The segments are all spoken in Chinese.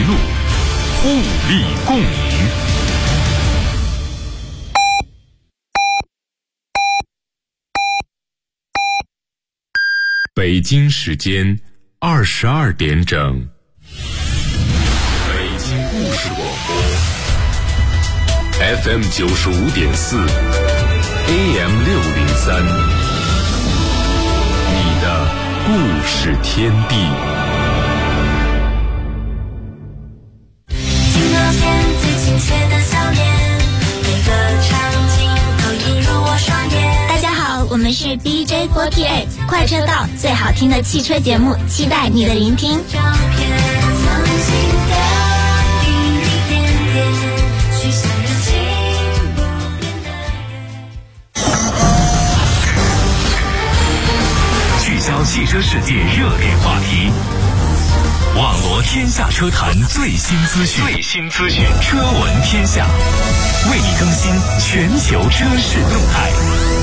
路，互利共赢。北京时间22点整，北京故事广播 FM 95.4 AM 603，你的故事天地。 纪录片最亲切的笑脸，每个场景都映入我双眼。 大家好，我们是 DJ48 快车道，最好听的汽车节目，期待你的聆听。 照片曾经的一点点，许下热情不变的聚焦汽车世界热点话题，网罗天下车坛最新资讯，车闻天下，为你更新全球车市动态。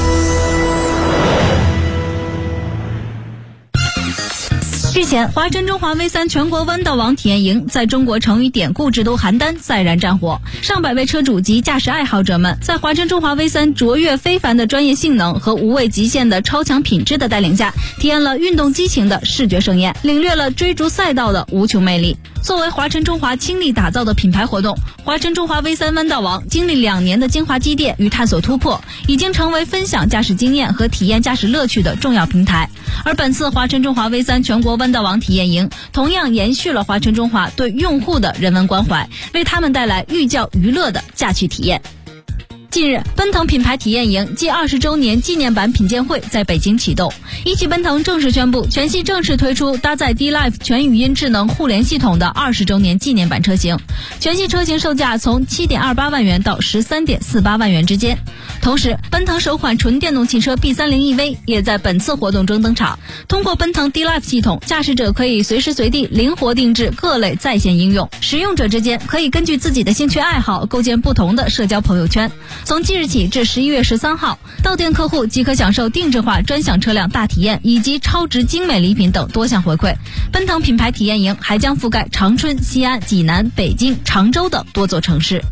日前，华晨中华 V3 全国弯道网体验营在中国成渝典故制都邯郸再燃战火，上百位车主及驾驶爱好者们在华晨中华 V3 卓越非凡的专业性能和无畏极限的超强品质的带领下，体验了运动激情的视觉盛宴，领略了追逐赛道的无穷魅力。作为华晨中华倾力打造的品牌活动，华晨中华 V3 弯道网经历2年的精华积淀与探索突破，已经成为分享驾驶经验和体验驾驶乐趣的重要平台。而本次华晨中华 V3 全国弯道网体验营同样延续了华晨中华对用户的人文关怀，为他们带来寓教于乐的驾趣体验。近日，奔腾品牌体验营暨20周年纪念版品鉴会在北京启动。一汽奔腾正式宣布，全系正式推出搭载 D-Life 全语音智能互联系统的20周年纪念版车型，全系车型售价从7.28万元到13.48万元之间。同时，奔腾首款纯电动汽车 B30EV 也在本次活动中登场。通过奔腾 D-Life 系统，驾驶者可以随时随地灵活定制各类在线应用，使用者之间可以根据自己的兴趣爱好构建不同的社交朋友圈。从即日起至11月13号，到店客户即可享受定制化专享车辆大体验以及超值精美礼品等多项回馈。奔腾品牌体验营还将覆盖长春、西安、济南、北京、常州等多座城市。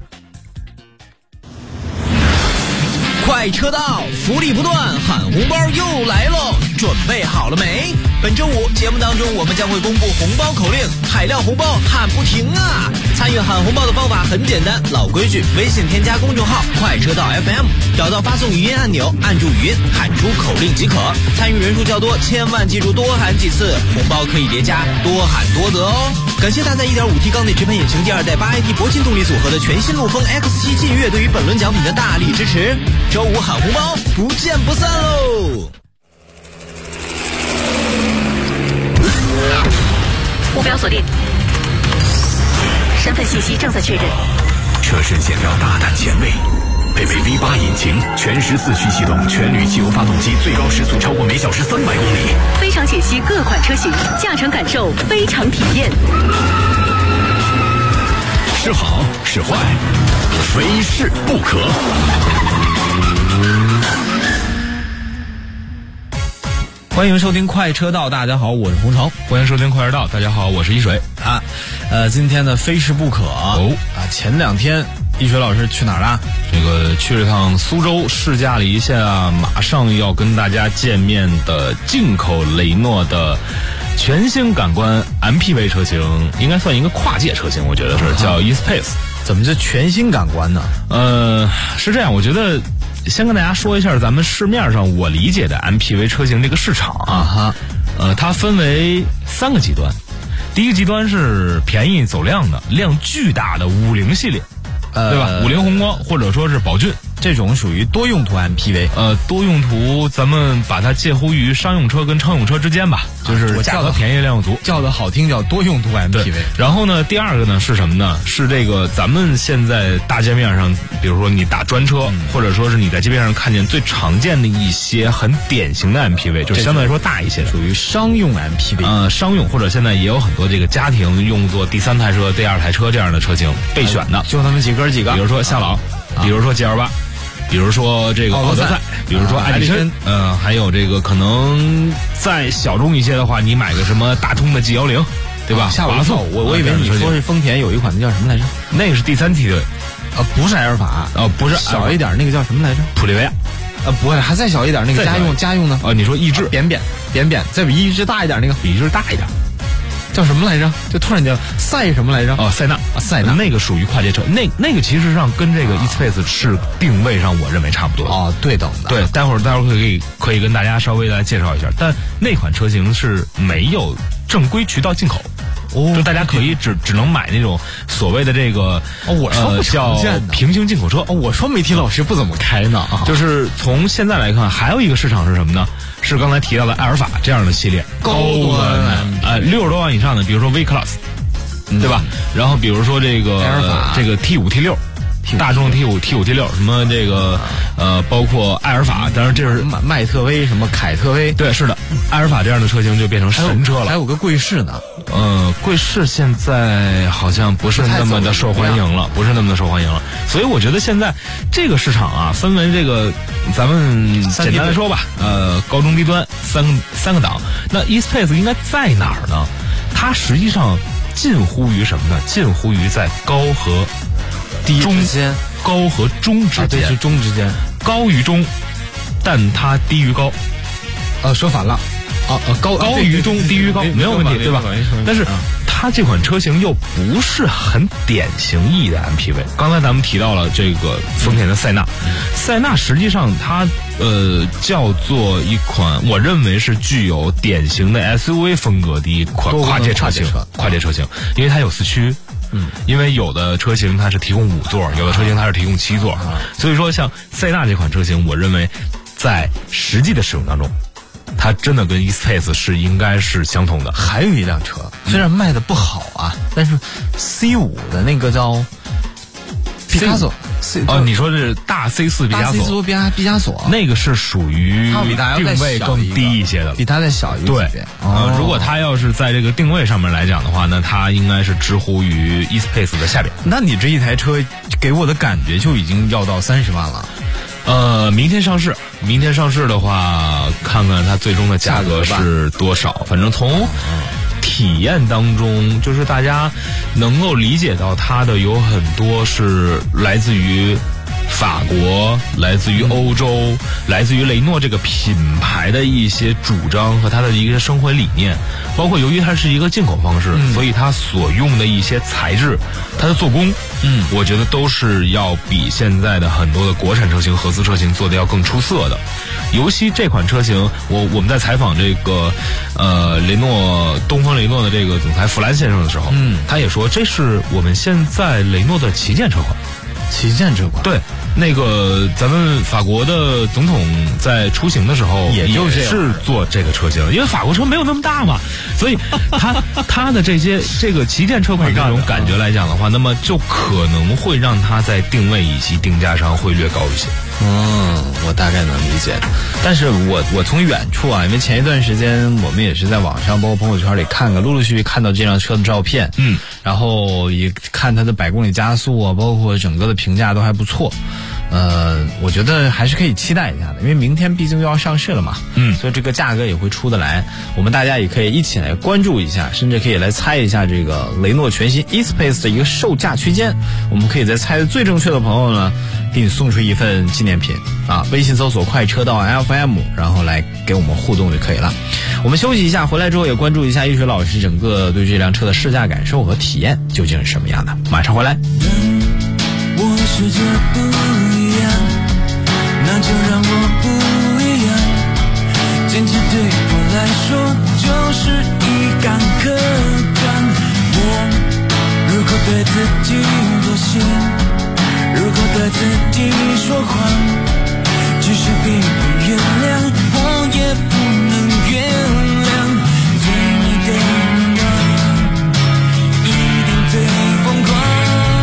快车道，福利不断，喊红包又来喽！准备好了没？本周五节目当中，我们将会公布红包口令，海量红包喊不停啊！参与喊红包的方法很简单，老规矩，微信添加公众号快车道 FM， 找到发送语音按钮，按住语音喊出口令即可。参与人数较多，千万记住多喊几次，红包可以叠加，多喊多得哦。感谢搭载 1.5T 缸内直喷引擎第2代8AT 铂金动力组合的全新陆风 X7 劲越对于本轮奖品的大力支持。周五喊红包，不见不散喽！ 目标锁定，身份信息正在确认。 车身线条大胆前卫，配备 V8 引擎，全时4驱系统，全铝汽油发动机，最高时速超过每小时300公里。 非常解析各款车型，驾乘感受非常体验。 是好是坏，非试不可。 欢迎收听快车道，大家好，我是洪城。 欢迎收听快车道，大家好，我是一水啊。今天的非试不可前2天一水老师去哪儿了？ 这个去了趟苏州，试驾了一下马上要跟大家见面的进口雷诺的全新感官 MPV 车型，应该算一个跨界车型，我觉得是叫 eSpace。 怎么是全新感官呢？ 是这样，我觉得先跟大家说一下咱们市面上我理解的 MPV 车型这个市场啊，它分为3个极端。第一个极端是便宜走量的、量巨大的50系列，对吧？50宏光或者说是宝骏， 这种属于多用途 MPV。 多用途咱们把它介乎于商用车跟乘用车之间吧，就是价格便宜量又足， 叫的好听叫多用途 MPV。 然后呢，第二个呢是什么呢？是这个咱们现在大街面上，比如说你打专车，或者说是你在街边上看见最常见的一些很典型的 MPV， 就是相对来说大一些的， 属于商用 MPV。 商用或者现在也有很多这个家庭用作第3台车、第2台车这样的车型备选的， 就他们几个， 比如说夏朗，比如说 GL8。比如说这个奥德赛，比如说爱迪生，还有这个可能再小众一些的话，你买个什么大通的 G10， 对吧？ 吓我一跳，我以为你说是丰田有一款叫什么来着？ 那个是第3梯队， 不是埃尔法， 不是小一点那个叫什么来着？ 普利维亚， 不会，还再小一点那个家用呢？ 你说逸致， 扁，再比逸致大一点那个， 比逸致大一点。 叫什么来着？就突然间塞什么来着？ 塞纳，那个属于跨界车，那个其实上跟这个 eSpace 是定位上，我认为差不多对等的。 对，待会儿可以跟大家稍微来介绍一下，但那款车型是没有正规渠道进口。就大家可以只能买那种所谓的这个我说叫平行进口车。 我说媒体老师不怎么开呢。 就是从现在来看，还有一个市场是什么呢？是刚才提到的埃尔法这样的系列， 高端 60多万以上的，比如说 V Class，对吧？然后比如说这个T5 T6。大众 T5 T6 什么这个包括埃尔法，当然这是迈特威什么凯特威， 对，是的，埃尔法这样的车型就变成神车了。 还有个贵士呢， 贵士现在好像不是那么的受欢迎了，所以我觉得现在这个市场啊，分为这个咱们简单来说吧，高中低端三个档。那 eSpace 应该在哪儿呢？它实际上近乎于什么呢？近乎于在高和低之间， 高和中之间， 对，是中之间， 高于中，但它低于高。 说反了， 高于中，低于高，没有问题，对吧？但是它这款车型又不是很典型意义的 MPV。刚才咱们提到了这个丰田的塞纳，塞纳实际上它叫做一款我认为是具有典型的 SUV 风格的一款跨界车型，因为它有4驱。因为有的车型它是提供5座，有的车型它是提供7座，所以说像塞纳这款车型，我认为在实际的使用当中，它真的跟 eSpace 是应该是相同的。 还有一辆车，虽然卖的不好啊，但是 C5 的那个叫毕加索。 你说这是大 C4 毕加索， 毕加索那个是属于定位更低一些的， 比它再小一个级别。 如果它要是在这个定位上面来讲的话，那它应该是直呼于 eSpace 的下边。 那你这一台车给我的感觉就已经要到30万了。 明天上市的话，看看它最终的价格是多少。反正从体验当中，就是大家能够理解到它的有很多是来自于法国，来自于欧洲，来自于雷诺这个品牌的一些主张和它的一个生活理念，包括由于它是一个进口方式，所以它所用的一些材质，它的做工，我觉得都是要比现在的很多的国产车型、合资车型做的要更出色的。尤其这款车型，我们在采访这个东风雷诺的这个总裁弗兰先生的时候，他也说这是我们现在雷诺的旗舰车款。对，那个咱们法国的总统在出行的时候也是做这个车型，因为法国车没有那么大嘛，所以它的这个旗舰车款这种感觉来讲的话，那么就可能会让它在定位以及定价上会略高一些。 我大概能理解，但是我从远处啊，因为前一段时间我们也是在网上包括朋友圈里陆陆续续看到这辆车的照片，然后也看它的100公里加速啊，包括整个的评价都还不错。我觉得还是可以期待一下的，因为明天毕竟又要上市了嘛，所以这个价格也会出得来，我们大家也可以一起来关注一下，甚至可以来猜一下这个雷诺全新 eSpace 的一个售价区间。我们可以在猜的最正确的朋友呢，给你送出一份纪念品啊！微信搜索快车道 FM， 然后来给我们互动就可以了。我们休息一下，回来之后也关注一下一水老师整个对这辆车的试驾感受和体验究竟是什么样的。马上回来。 我的世界不一样，那就让我不一样。坚持对我来说就是一杆客栈。我如果对自己妥协，如果对自己说谎，即使别人原谅，我也不能原谅。最美的人一定最疯狂。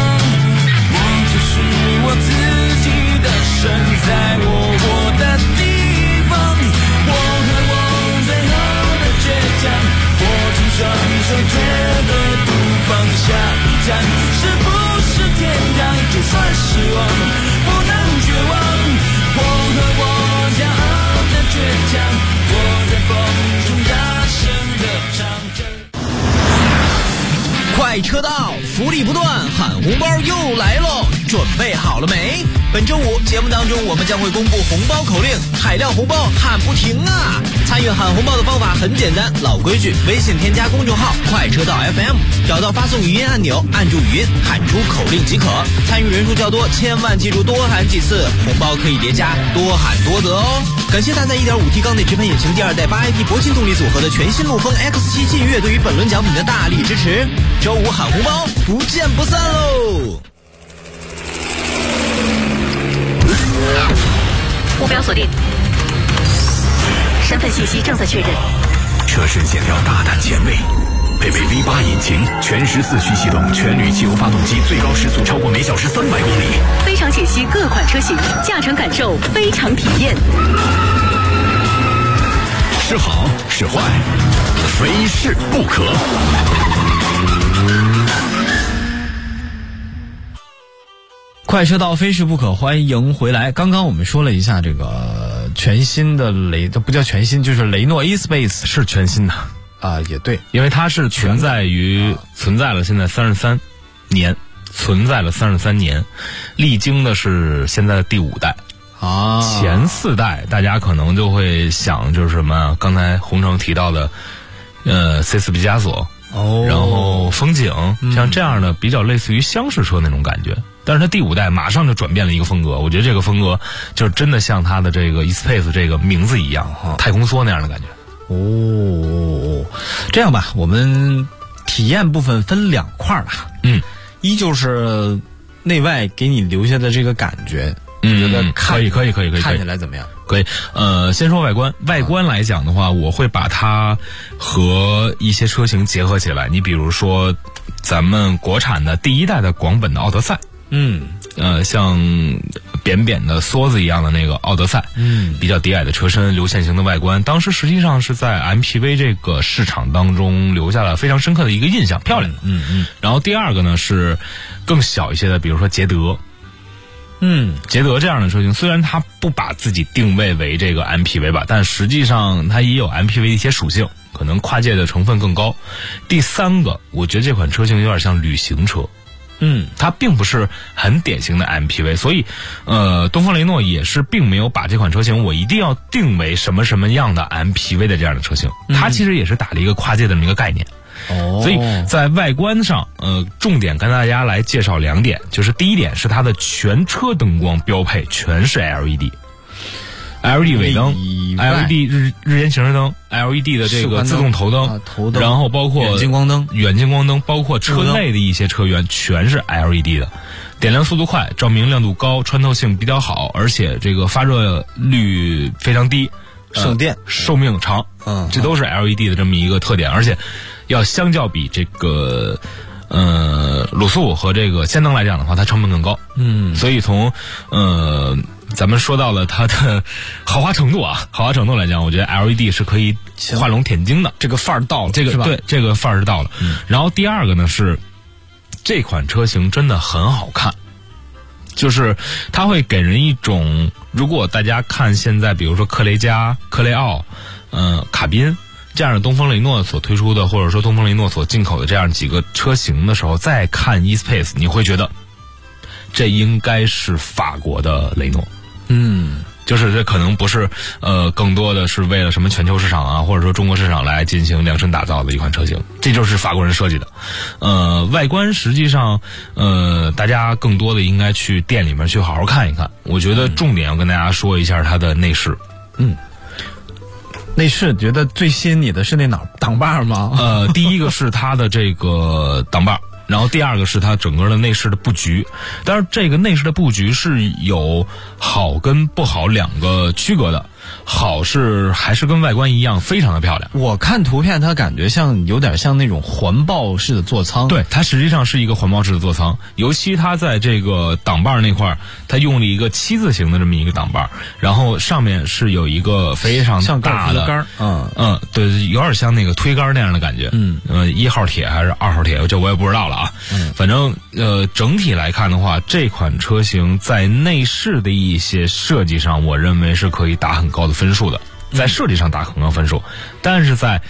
我自己的神，在我活的地方，我和我最后的倔强，握紧双手绝对不放下。一站是不是天堂？就算失望，不能绝望。我和我骄傲的倔强，我在风中大声地唱着。 快车道，福利不断，喊红包又来喽！准备好了没？本周五节目当中，我们将会公布红包口令，海量红包喊不停啊！参与喊红包的方法很简单，老规矩，微信添加公众号快车道 FM， 找到发送语音按钮，按住语音喊出口令即可。参与人数较多，千万记住多喊几次，红包可以叠加，多喊多得哦。感谢搭载 1.5T 缸内直喷引擎第二代8AT 铂金动力组合的全新陆风 X7劲越对于本轮奖品的大力支持。周五喊红包，不见不散喽！ 目标锁定，身份信息正在确认。 车身线条大胆前卫，配备 V8 引擎，全时4驱系统，全铝汽油发动机，最高时速超过每小时300公里。 非常解析各款车型，驾乘感受非常体验。 是好是坏，非试不可。 快车道非试不可，欢迎回来。刚刚我们说了一下这个全新的这不叫全新，就是雷诺 eSpace 是全新的啊，也对， 因为它是存在了现在33年，历经的是现在的第5代啊。 前4代大家可能就会想就是什么，刚才洪城提到的C4 毕加索哦， 然后风景，像这样的比较类似于厢式车那种感觉。但是它第5代马上就转变了一个风格，我觉得这个风格就是真的像它的这个 eSpace 这个名字一样，太空梭那样的感觉。 哦，这样吧，我们体验部分分2块吧。一就是内外给你留下的这个感觉，觉得可以， 看起来怎么样？ 可以，先说外观。外观来讲的话，我会把它和一些车型结合起来。你比如说，咱们国产的第1代的广本的奥德赛，像扁扁的梭子一样的那个奥德赛，比较低矮的车身，流线型的外观，当时实际上是在 MPV 这个市场当中留下了非常深刻的一个印象，漂亮。然后第2个呢是更小一些的，比如说捷德。捷德这样的车型，虽然它不把自己定位为这个 MPV 吧，但实际上它也有 MPV 的一些属性，可能跨界的成分更高。第3个，我觉得这款车型有点像旅行车。它并不是很典型的 MPV， 所以东风雷诺也是并没有把这款车型我一定要定为什么什么样的 MPV 的这样的车型，它其实也是打了一个跨界的这么一个概念。所以在外观上，重点跟大家来介绍2点，就是第一点是它的全车灯光标配全是 LED 尾灯 ，LED 日间行驶灯 ，LED 的这个自动头灯，然后包括远近光灯，包括车内的一些车源全是 LED 的，点亮速度快，照明亮度高，穿透性比较好，而且这个发热率非常低， 省电， 寿命长，这都是 LED 的这么一个特点，而且要相较比这个卤素和这个氙灯来讲的话，它成本更高。所以从咱们说到了它的豪华程度来讲，我觉得 LED 是可以画龙点睛的， 这个范儿到了， 这个是吧？ 对，这个范儿是到了。然后第2个呢是这款车型真的很好看，就是它会给人一种，如果大家看现在比如说克雷嘉、克雷奥、卡宾这样的东风雷诺所推出的，或者说东风雷诺所进口的这样几个车型的时候，再看 eSpace， 你会觉得这应该是法国的雷诺。就是这可能不是更多的是为了什么全球市场啊，或者说中国市场来进行量身打造的一款车型，这就是法国人设计的。外观实际上大家更多的应该去店里面去好好看一看。我觉得重点要跟大家说一下它的内饰。 内饰觉得最吸引你的是那挡把吗？ 第一个是它的这个挡把，然后第2个是它整个的内饰的布局。但是这个内饰的布局是有好跟不好2个区隔的。好是还是跟外观一样非常的漂亮。 我看图片它感觉有点像那种环抱式的座舱。 对，它实际上是一个环抱式的座舱，尤其它在这个挡把那块它用了一个7字形的这么一个挡把，然后上面是有一个非常大的杆， 对，有点像那个推杆那样的感觉。1号铁还是2号铁，这我也不知道了啊。反正整体来看的话，这款车型在内饰的一些设计上，我认为是可以打很高的分数的，在设计上打很高分数，但是在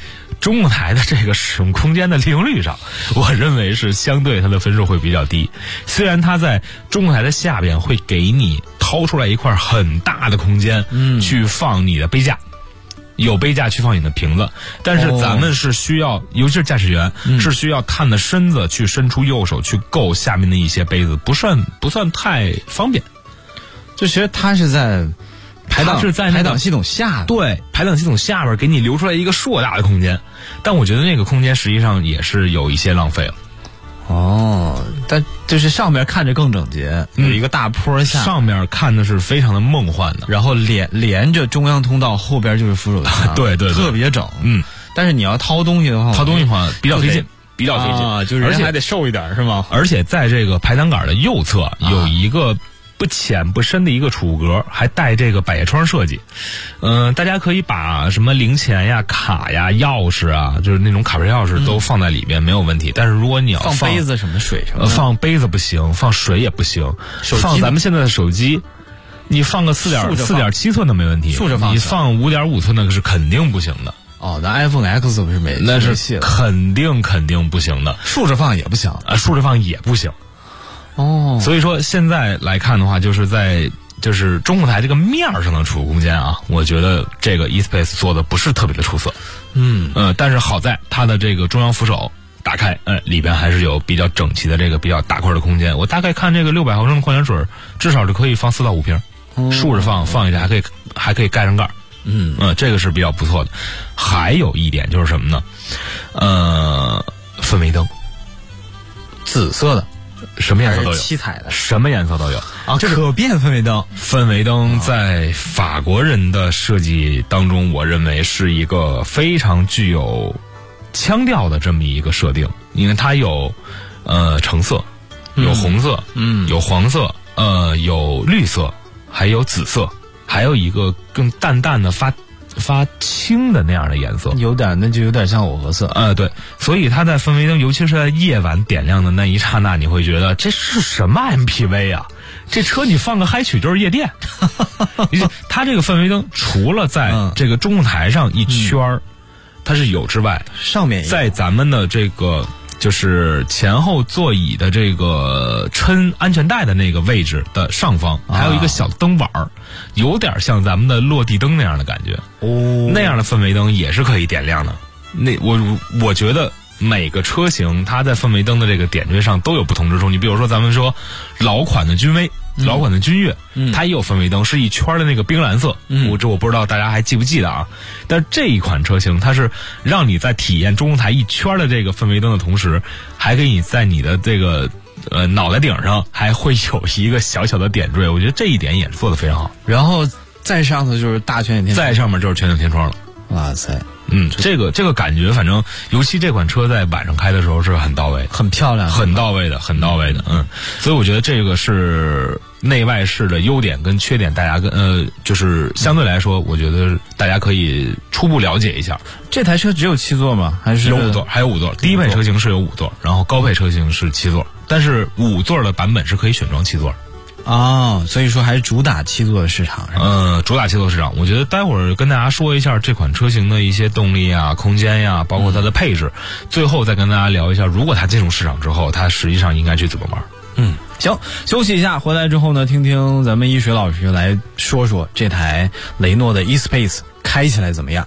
中控台的这个使用空间的利用率上，我认为是相对它的分数会比较低。虽然它在中控台的下边会给你掏出来一块很大的空间，去放你的杯架。有杯架去放你的瓶子，但是咱们是需要，尤其是驾驶员，是需要探着身子去伸出右手去够下面的一些杯子，不算太方便。 就其实它是在排档系统下， 对，排档系统下边给你留出来一个硕大的空间，但我觉得那个空间实际上也是有一些浪费了。 但就是上面看着更整洁，有一个大坡下， 上面看的是非常的梦幻的， 然后连着中央通道，后边就是扶手箱， 对， 特别整。但是你要掏东西的话比较费劲， 就是人还得瘦一点是吗？ 而且在这个排挡杆的右侧有一个不浅不深的一个储物格，还带这个百叶窗设计。大家可以把什么零钱呀、卡呀、钥匙啊，就是那种卡片钥匙都放在里边，没有问题。但是如果你要放杯子什么水什么， 放杯子不行，放水也不行。放咱们现在的手机，你放个4.7寸的没问题，你放5.5寸那个是肯定不行的。 那 iPhone X 不是没？ 那是肯定不行的， 竖着放也不行啊，竖着放也不行。所以说现在来看的话，就是中控台这个面上的储物空间啊，我觉得这个 eSpace 做的不是特别的出色。但是好在它的这个中央扶手打开，里边还是有比较整齐的这个比较大块的空间。我大概看这个600毫升的矿泉水，至少是可以放4到5瓶，竖着放一下还可以盖上盖。这个是比较不错的。还有一点就是什么呢？氛围灯， 紫色的。 什么颜色都有， 七彩的， 什么颜色都有啊！可变氛围灯， 氛围灯在法国人的设计当中，我认为是一个非常具有腔调的这么一个设定。因为它有橙色，有红色，有黄色，有绿色，还有紫色，还有一个更淡淡的发青的那样的颜色， 那就有点像藕荷色。 对，所以它在氛围灯，尤其是在夜晚点亮的那一刹那，你会觉得这是什么 MPV 啊？这车你放个嗨曲就是夜店。它这个氛围灯除了在这个中控台上一圈它是有之外， 上面在咱们的这个就是前后座椅的这个抻安全带的那个位置的上方，还有一个小灯板儿，有点像咱们的落地灯那样的感觉。那样的氛围灯也是可以点亮的。我觉得每个车型它在氛围灯的这个点缀上都有不同之处。你比如说咱们说老款的君威，老款的君越，它也有氛围灯，是一圈的那个冰蓝色。我不知道大家还记不记得啊？但是这一款车型，它是让你在体验中控台一圈的这个氛围灯的同时，还给你在你的这个脑袋顶上还会有一个小小的点缀。我觉得这一点也是做得非常好。 然后再上头就是大全景天窗， 再上面就是全景天窗了。 哇塞！ 这个感觉，反正尤其这款车在晚上开的时候是很到位， 很漂亮， 很到位的。所以我觉得这个是内外饰的优点跟缺点，大家就是相对来说，我觉得大家可以初步了解一下。 这台车只有7座吗？还是有5座？还有5座。低配车型是有5座，然后高配车型是7座，但是5座的版本是可以选装7座的。 所以说还是主打7座的市场是吧？ 主打7座市场。我觉得待会儿跟大家说一下这款车型的一些动力啊、空间呀，包括它的配置，最后再跟大家聊一下，如果它进入市场之后，它实际上应该去怎么玩。 行，休息一下，回来之后呢，听听咱们一水老师来说说这台雷诺的 eSpace 开起来怎么样。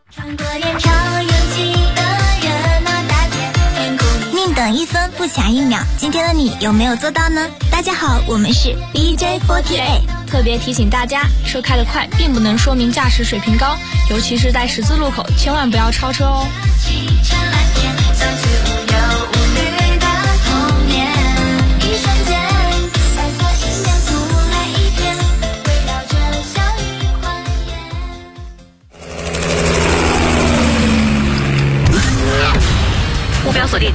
宁等1分不暇1秒，今天的你有没有做到呢？大家好，我们是 BJ48， 特别提醒大家，车开得快并不能说明驾驶水平高，尤其是在十字路口，千万不要超车哦。 目标锁定，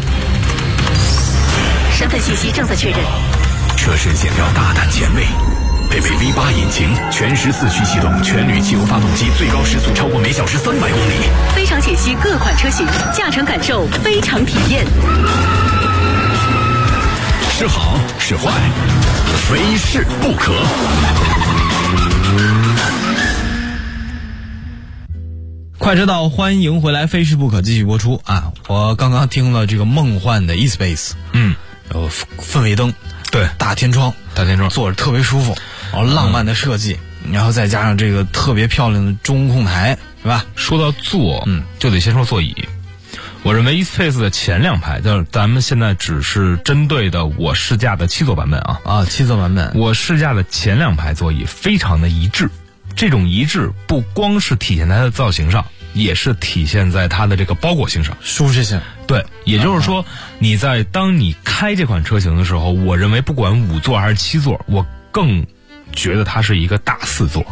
身份信息正在确认。 车身线条大胆前卫，配备 V8 引擎，全时4驱系统，全铝汽油发动机，最高时速超过每小时300公里。 非常解析各款车型，驾乘感受非常体验。 是好是坏，非试不可。 快车道，欢迎回来，非试不可继续播出啊！我刚刚听了这个梦幻的 eSpace， 有氛围灯， 对， 大天窗，坐着特别舒服，然后浪漫的设计，然后再加上这个特别漂亮的中控台，是吧？ 说到坐，就得先说座椅。我认为 eSpace 的前2排，就是咱们现在只是针对的我试驾的7座版本啊 ，7座版本， 我试驾的前2排座椅非常的一致。这种一致不光是体现在它的造型上，也是体现在它的这个包裹性上， 舒适性。 对，也就是说，当你开这款车型的时候，我认为不管5座还是7座，我更觉得它是一个大4座。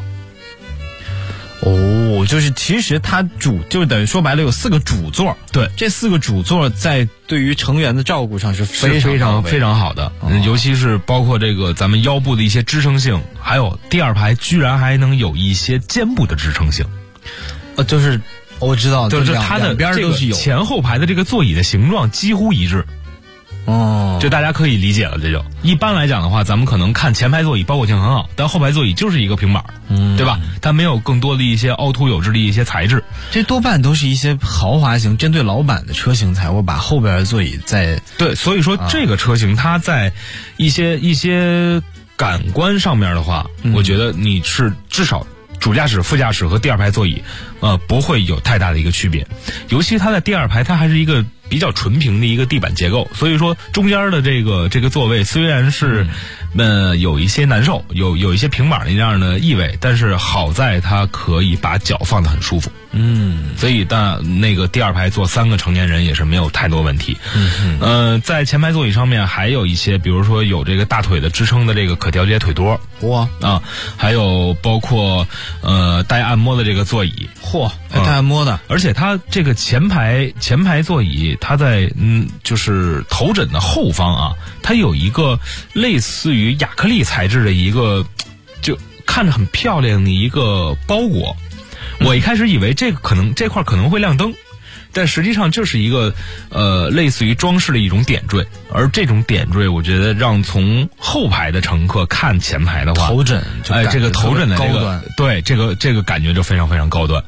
就是其实它就是等于说白了有4个主座， 对， 这4个主座在对于成员的照顾上是非常好的，尤其是包括这个咱们腰部的一些支撑性，还有第2排居然还能有一些肩部的支撑性， 就是我知道， 就是它的边都是有前后排的这个座椅的形状几乎一致。就大家可以理解了，这就一般来讲的话，咱们可能看前排座椅包裹性很好，但后排座椅就是一个平板，对吧？它没有更多的一些凹凸有致的一些材质， 这多半都是一些豪华型针对老板的车型才会把后边的座椅对，所以说这个车型它在一些感官上面的话，我觉得你是至少主驾驶、副驾驶和第2排座椅，不会有太大的一个区别。尤其它在第2排，它还是一个比较纯平的一个地板结构，所以说中间的这个座位虽然是有一些难受，有一些平板的这样的意味，但是好在它可以把脚放得很舒服。所以那个第2排坐3个成年人也是没有太多问题。在前排座椅上面还有一些，比如说有这个大腿的支撑的这个可调节腿托，还有包括带按摩的这个座椅， 带按摩的， 而且它这个前排座椅，它在就是头枕的后方啊，它有一个类似于亚克力材质的一个，就看着很漂亮的一个包裹。我一开始以为这块可能会亮灯，但实际上就是一个类似于装饰的一种点缀，而这种点缀我觉得让从后排的乘客看前排的话， 头枕这个头枕的这个对这个感觉就非常非常高端。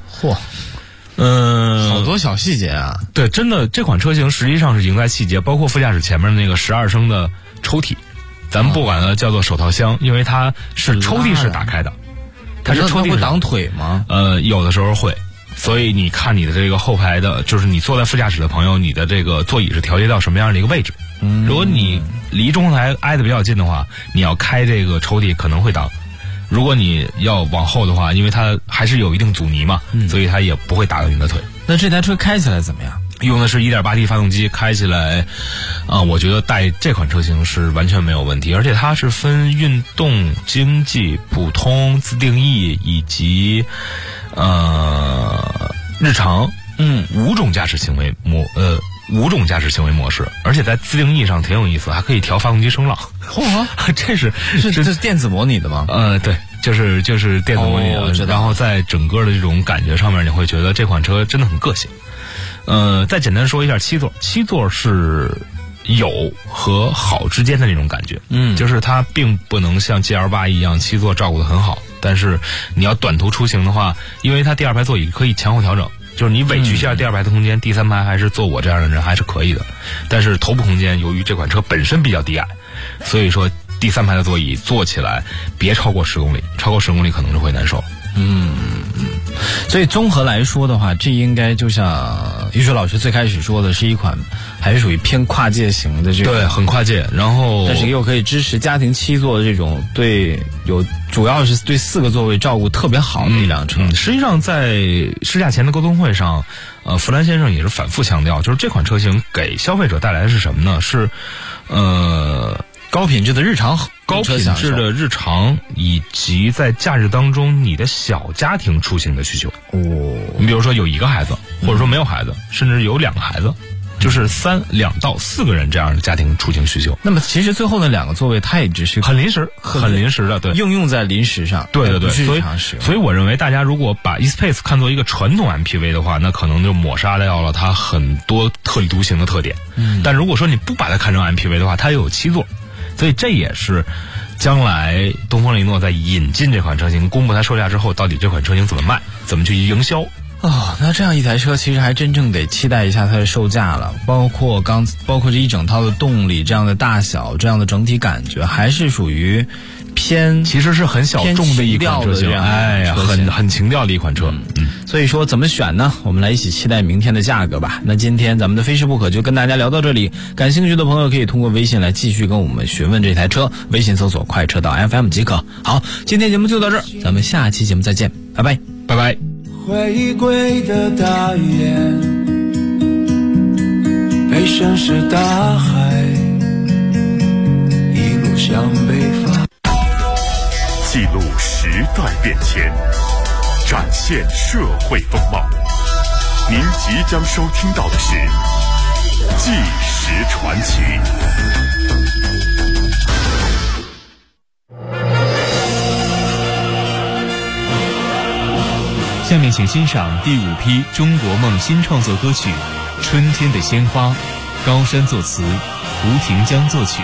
好多小细节啊！ 对，真的这款车型实际上是赢在细节，包括副驾驶前面的那个12升的抽屉，咱们不管它叫做手套箱，因为它是抽屉式打开的。它是抽屉会挡腿吗？ 有的时候会，所以你看你的这个后排的，就是你坐在副驾驶的朋友，你的这个座椅是调节到什么样的一个位置？如果你离中控台挨得比较近的话，你要开这个抽屉可能会挡。如果你要往后的话，因为它还是有一定阻尼嘛，所以它也不会打到你的腿。 那这台车开起来怎么样？ 用的是 1.8T 发动机，开起来我觉得带这款车型是完全没有问题，而且它是分运动、经济、普通、自定义以及日常5种驾驶行为模式，而且在自定义上挺有意思，还可以调发动机声浪。这是电子模拟的吗？ 对，就是电子模拟的。然后在整个的这种感觉上面，你会觉得这款车真的很个性。再简单说一下7座是有和好之间的那种感觉，就是它并不能像 GL8 一样7座照顾得很好，但是你要短途出行的话，因为它第2排座椅可以前后调整，就是你委屈一下第2排的空间，第3排还是坐我这样的人还是可以的，但是头部空间由于这款车本身比较低矮，所以说第3排的座椅坐起来别超过10公里，超过10公里可能就会难受。 所以综合来说的话，这应该就像于水老师最开始说的，是一款还是属于偏跨界型的这种， 对，很跨界，然后但是又可以支持家庭7座的这种，主要是对4个座位照顾特别好的一辆车。 实际上在试驾前的沟通会上，弗兰先生也是反复强调，就是这款车型给消费者带来的是什么呢？是高品质的日常， 以及在假日当中你的小家庭出行的需求。你比如说有1个孩子，或者说没有孩子，甚至有2个孩子，就是2到4个人这样的家庭出行需求。 那么其实最后那2个座位它也只是很临时的，对， 应用在临时上。 对，所以我认为大家如果把 eSpace 看作一个传统 MPV 的话，那可能就抹杀掉了它很多特立独行的特点。但如果说你不把它看成 MPV 的话，它又有7座。所以这也是将来东风雷诺在引进这款车型、公布它售价之后，到底这款车型怎么卖、怎么去营销， 那这样一台车其实还真正得期待一下它的售价了，包括这一整套的动力，这样的大小，这样的整体感觉，还是属于其实是很小众的一款车型，很情调的一款车。 所以说怎么选呢？我们来一起期待明天的价格吧。那今天咱们的非试不可就跟大家聊到这里，感兴趣的朋友可以通过微信来继续跟我们询问这台车，微信搜索快车道 FM 即可。好，今天节目就到这儿，咱们下期节目再见，拜拜， 拜拜。 回归的大雁，背上是大海，一路向北方。 记录时代变迁，展现社会风貌。您即将收听到的是《纪实传奇》。 下面请欣赏第5批中国梦新创作歌曲《春天的鲜花》，高山作词，胡廷江作曲。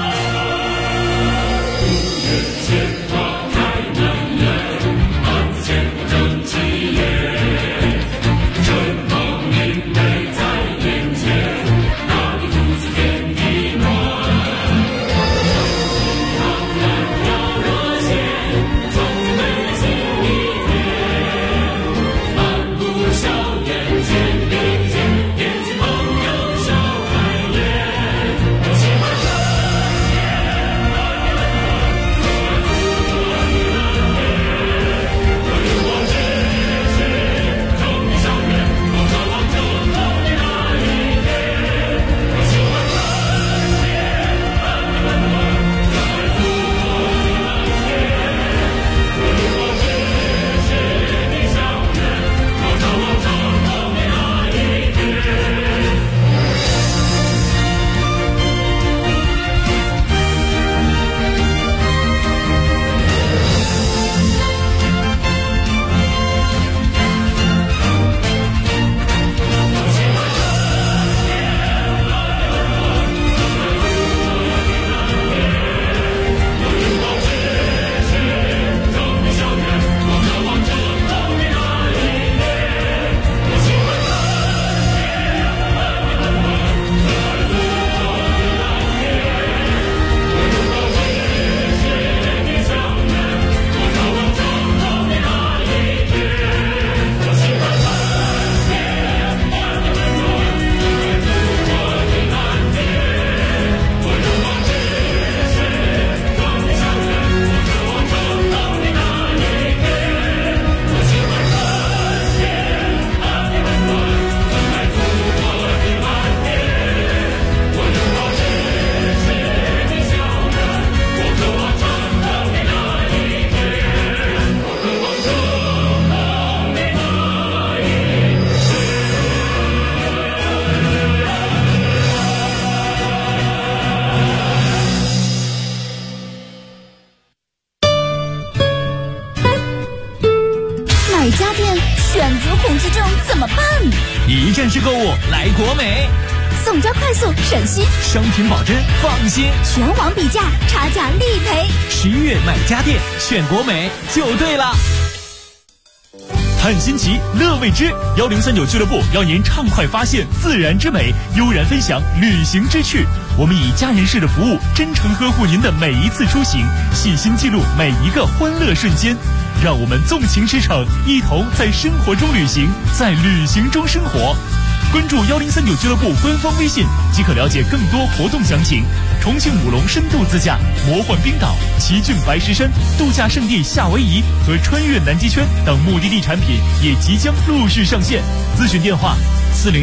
一站式购物来国美， 送招快速省心， 商品保真放心， 全网比价，差价立赔。 11月买家电选国美就对了。探新奇，乐未知，1039俱乐部邀您畅快发现自然之美，悠然分享旅行之趣。我们以家人式的服务，真诚呵护您的每一次出行，细心记录每一个欢乐瞬间。让我们纵情驰骋，一同在生活中旅行，在旅行中生活。关注1039俱乐部官方微信，即可了解更多活动详情。重庆武隆深度自驾、魔幻冰岛、奇骏白石山、度假胜地夏威夷和穿越南极圈等目的地产品也即将陆续上线。咨询电话：40。